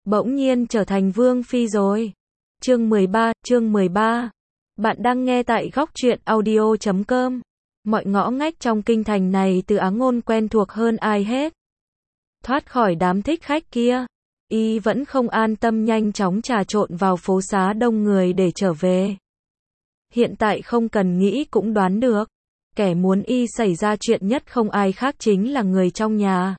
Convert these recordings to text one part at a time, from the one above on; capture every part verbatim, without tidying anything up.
bỗng nhiên trở thành vương phi rồi. Chương mười ba, chương mười ba. Bạn đang nghe tại góc truyện audio chấm com. Mọi ngõ ngách trong kinh thành này Từ Á Ngôn quen thuộc hơn ai hết. Thoát khỏi đám thích khách kia, y vẫn không an tâm nhanh chóng trà trộn vào phố xá đông người để trở về. Hiện tại không cần nghĩ cũng đoán được, kẻ muốn y xảy ra chuyện nhất không ai khác chính là người trong nhà.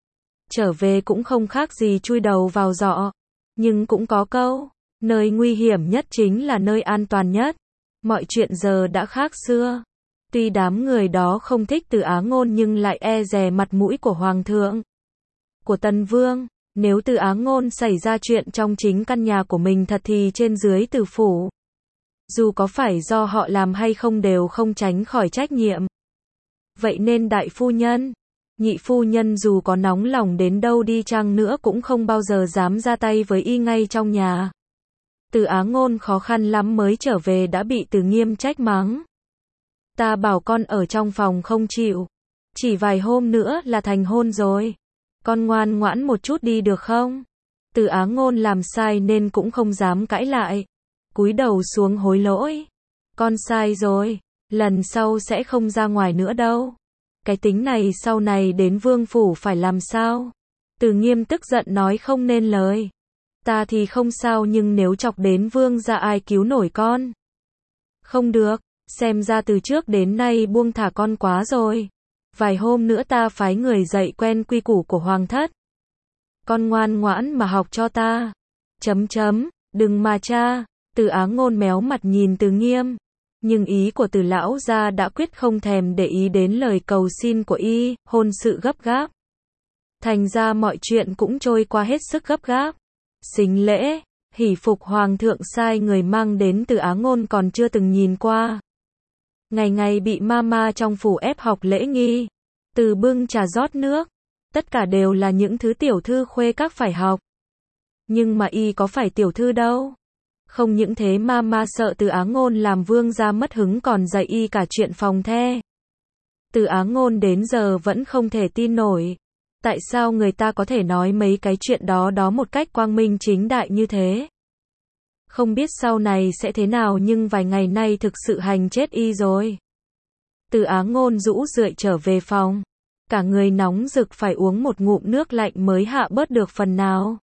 Trở về cũng không khác gì chui đầu vào giọ, nhưng cũng có câu, nơi nguy hiểm nhất chính là nơi an toàn nhất. Mọi chuyện giờ đã khác xưa. Tuy đám người đó không thích Từ Á Ngôn nhưng lại e dè mặt mũi của Hoàng thượng, của Tần Vương. Nếu Từ Á Ngôn xảy ra chuyện trong chính căn nhà của mình thật thì trên dưới Từ phủ, dù có phải do họ làm hay không đều không tránh khỏi trách nhiệm. Vậy nên đại phu nhân, nhị phu nhân dù có nóng lòng đến đâu đi chăng nữa cũng không bao giờ dám ra tay với y ngay trong nhà. Từ Á Ngôn khó khăn lắm mới trở về đã bị Từ Nghiêm trách mắng. Ta bảo con ở trong phòng không chịu, chỉ vài hôm nữa là thành hôn rồi, con ngoan ngoãn một chút đi được không? Từ Á Ngôn làm sai nên cũng không dám cãi lại, cúi đầu xuống hối lỗi. Con sai rồi, lần sau sẽ không ra ngoài nữa đâu. Cái tính này sau này đến vương phủ phải làm sao? Từ Nghiêm tức giận nói không nên lời. Ta thì không sao nhưng nếu chọc đến vương gia ai cứu nổi con? Không được, xem ra từ trước đến nay buông thả con quá rồi. Vài hôm nữa ta phái người dạy quen quy củ của hoàng thất. Con ngoan ngoãn mà học cho ta. Chấm chấm, đừng mà cha. Từ Á Ngôn méo mặt nhìn Từ Nghiêm. Nhưng ý của Từ lão gia đã quyết không thèm để ý đến lời cầu xin của y, hôn sự gấp gáp. Thành ra mọi chuyện cũng trôi qua hết sức gấp gáp. Sính lễ, hỷ phục hoàng thượng sai người mang đến Từ Á Ngôn còn chưa từng nhìn qua. Ngày ngày bị mama trong phủ ép học lễ nghi, từ bưng trà rót nước, tất cả đều là những thứ tiểu thư khuê các phải học. Nhưng mà y có phải tiểu thư đâu. Không những thế mama sợ Từ Á Ngôn làm vương gia mất hứng còn dạy y cả chuyện phòng the. Từ Á Ngôn đến giờ vẫn không thể tin nổi. Tại sao người ta có thể nói mấy cái chuyện đó đó một cách quang minh chính đại như thế? Không biết sau này sẽ thế nào nhưng vài ngày nay thực sự hành chết y rồi. Từ Á Ngôn rũ rượi trở về phòng. Cả người nóng rực phải uống một ngụm nước lạnh mới hạ bớt được phần nào.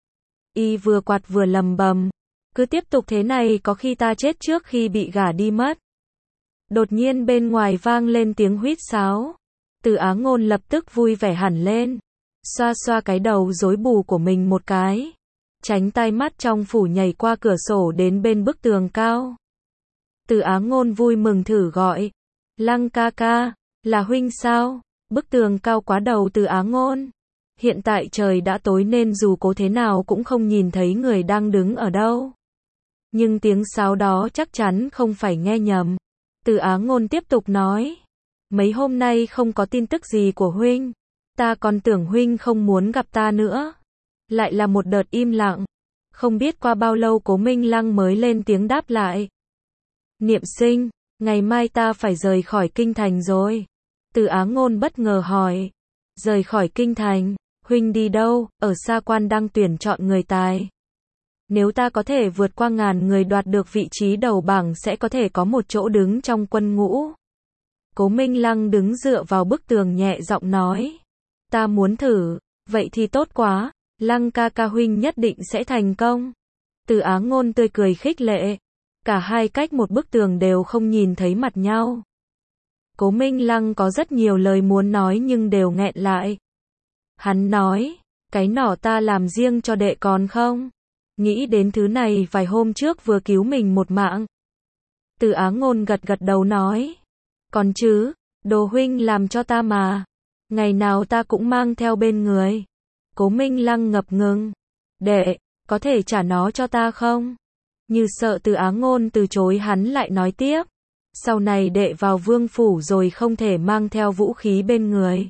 Y vừa quạt vừa lầm bầm. Cứ tiếp tục thế này có khi ta chết trước khi bị gả đi mất. Đột nhiên bên ngoài vang lên tiếng huýt sáo. Từ Á Ngôn lập tức vui vẻ hẳn lên. Xoa xoa cái đầu rối bù của mình một cái. Tránh tai mắt trong phủ nhảy qua cửa sổ đến bên bức tường cao. Từ Á Ngôn vui mừng thử gọi. Lăng ca ca, là huynh sao? Bức tường cao quá đầu Từ Á Ngôn. Hiện tại trời đã tối nên dù cố thế nào cũng không nhìn thấy người đang đứng ở đâu. Nhưng tiếng sáo đó chắc chắn không phải nghe nhầm. Từ Á Ngôn tiếp tục nói. Mấy hôm nay không có tin tức gì của huynh. Ta còn tưởng huynh không muốn gặp ta nữa. Lại là một đợt im lặng. Không biết qua bao lâu Cố Minh Lăng mới lên tiếng đáp lại. Niệm sinh, ngày mai ta phải rời khỏi kinh thành rồi. Từ Á Ngôn bất ngờ hỏi. Rời khỏi kinh thành, huynh đi đâu? Ở Sa Quan đang tuyển chọn người tài. Nếu ta có thể vượt qua ngàn người đoạt được vị trí đầu bảng sẽ có thể có một chỗ đứng trong quân ngũ. Cố Minh Lăng đứng dựa vào bức tường nhẹ giọng nói. Ta muốn thử, vậy thì tốt quá. Lăng ca ca huynh nhất định sẽ thành công. Từ Á Ngôn tươi cười khích lệ. Cả hai cách một bức tường đều không nhìn thấy mặt nhau. Cố Minh Lăng có rất nhiều lời muốn nói nhưng đều nghẹn lại. Hắn nói, cái nỏ ta làm riêng cho đệ còn không? Nghĩ đến thứ này vài hôm trước vừa cứu mình một mạng. Từ Á Ngôn gật gật đầu nói. Còn chứ, đồ huynh làm cho ta mà. Ngày nào ta cũng mang theo bên người. Cố Minh Lăng ngập ngừng. Đệ, có thể trả nó cho ta không? Như sợ Từ Á Ngôn từ chối hắn lại nói tiếp. Sau này đệ vào vương phủ rồi không thể mang theo vũ khí bên người.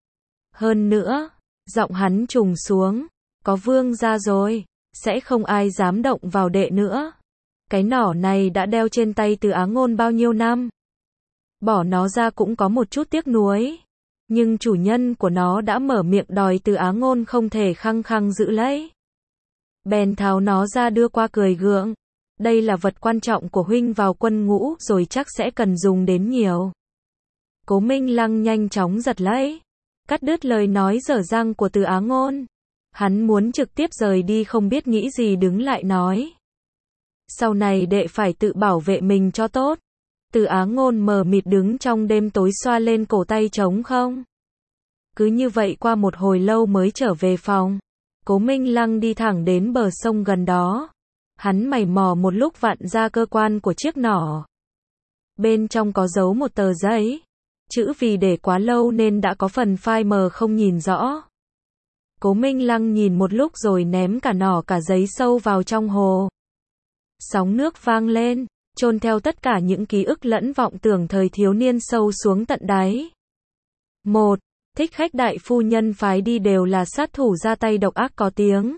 Hơn nữa, giọng hắn trùng xuống. Có vương gia rồi, sẽ không ai dám động vào đệ nữa. Cái nỏ này đã đeo trên tay Từ Á Ngôn bao nhiêu năm. Bỏ nó ra cũng có một chút tiếc nuối. Nhưng chủ nhân của nó đã mở miệng đòi Từ Á Ngôn không thể khăng khăng giữ lấy. bèn tháo nó ra đưa qua cười gượng. Đây là vật quan trọng của huynh vào quân ngũ rồi chắc sẽ cần dùng đến nhiều. Cố Minh Lăng nhanh chóng giật lấy, cắt đứt lời nói dở dang của Từ Á Ngôn. Hắn muốn trực tiếp rời đi không biết nghĩ gì đứng lại nói. Sau này đệ phải tự bảo vệ mình cho tốt. Từ Á Ngôn mờ mịt đứng trong đêm tối xoa lên cổ tay trống không. Cứ như vậy qua một hồi lâu mới trở về phòng. Cố Minh Lăng đi thẳng đến bờ sông gần đó. Hắn mày mò một lúc vặn ra cơ quan của chiếc nỏ. Bên trong có giấu một tờ giấy. Chữ vì để quá lâu nên đã có phần phai mờ không nhìn rõ. Cố Minh Lăng nhìn một lúc rồi ném cả nỏ cả giấy sâu vào trong hồ. Sóng nước vang lên, chôn theo tất cả những ký ức lẫn vọng tưởng thời thiếu niên sâu xuống tận đáy. một. Thích khách đại phu nhân phái đi đều là sát thủ ra tay độc ác có tiếng.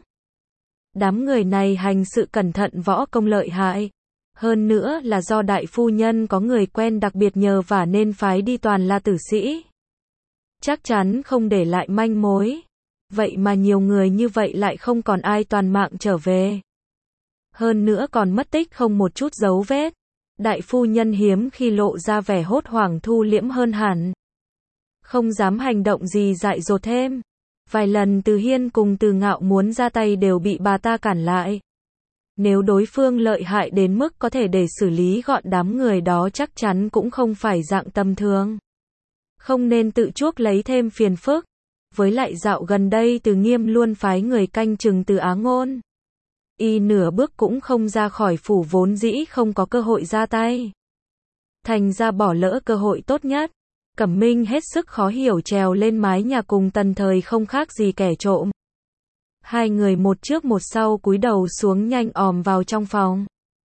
Đám người này hành sự cẩn thận võ công lợi hại. Hơn nữa là do đại phu nhân có người quen đặc biệt nhờ vả nên phái đi toàn là tử sĩ. Chắc chắn không để lại manh mối. Vậy mà nhiều người như vậy lại không còn ai toàn mạng trở về. Hơn nữa còn mất tích không một chút dấu vết. Đại phu nhân hiếm khi lộ ra vẻ hốt hoảng thu liễm hơn hẳn. Không dám hành động gì dại dột thêm. Vài lần Từ Hiên cùng Từ Ngạo muốn ra tay đều bị bà ta cản lại. Nếu đối phương lợi hại đến mức có thể để xử lý gọn đám người đó chắc chắn cũng không phải dạng tầm thường. Không nên tự chuốc lấy thêm phiền phức. Với lại dạo gần đây Từ Nghiêm luôn phái người canh chừng Từ Á Ngôn. Y nửa bước cũng không ra khỏi phủ vốn dĩ không có cơ hội ra tay. Thành ra bỏ lỡ cơ hội tốt nhất. Cẩm Minh hết sức khó hiểu trèo lên mái nhà cùng Tần Thời không khác gì kẻ trộm. Hai người một trước một sau cúi đầu xuống nhanh òm vào trong phòng.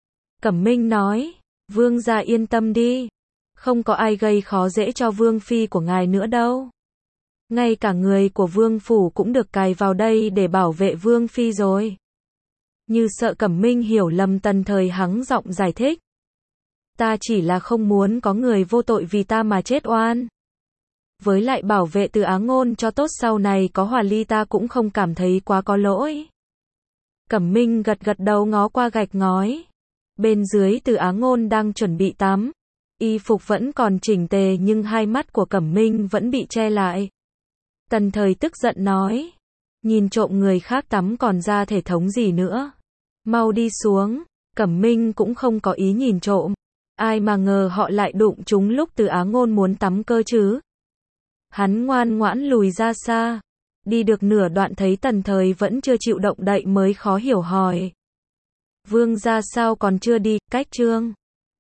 Cẩm Minh nói, vương gia yên tâm đi. Không có ai gây khó dễ cho vương phi của ngài nữa đâu. Ngay cả người của vương phủ cũng được cài vào đây để bảo vệ vương phi rồi. Như sợ Cẩm Minh hiểu lầm Tần Thời hắng giọng giải thích. Ta chỉ là không muốn có người vô tội vì ta mà chết oan. Với lại bảo vệ Từ Á Ngôn cho tốt sau này có hòa ly ta cũng không cảm thấy quá có lỗi. Cẩm Minh gật gật đầu ngó qua gạch ngói. Bên dưới Từ Á Ngôn đang chuẩn bị tắm. Y phục vẫn còn chỉnh tề nhưng hai mắt của Cẩm Minh vẫn bị che lại. Tần Thời tức giận nói. Nhìn trộm người khác tắm còn ra thể thống gì nữa. Mau đi xuống. Cẩm Minh cũng không có ý nhìn trộm. Ai mà ngờ họ lại đụng chúng lúc Từ Á Ngôn muốn tắm cơ chứ. Hắn ngoan ngoãn lùi ra xa. Đi được nửa đoạn thấy Tần Thời vẫn chưa chịu động đậy mới khó hiểu hỏi. Vương gia sao còn chưa đi, cách trương.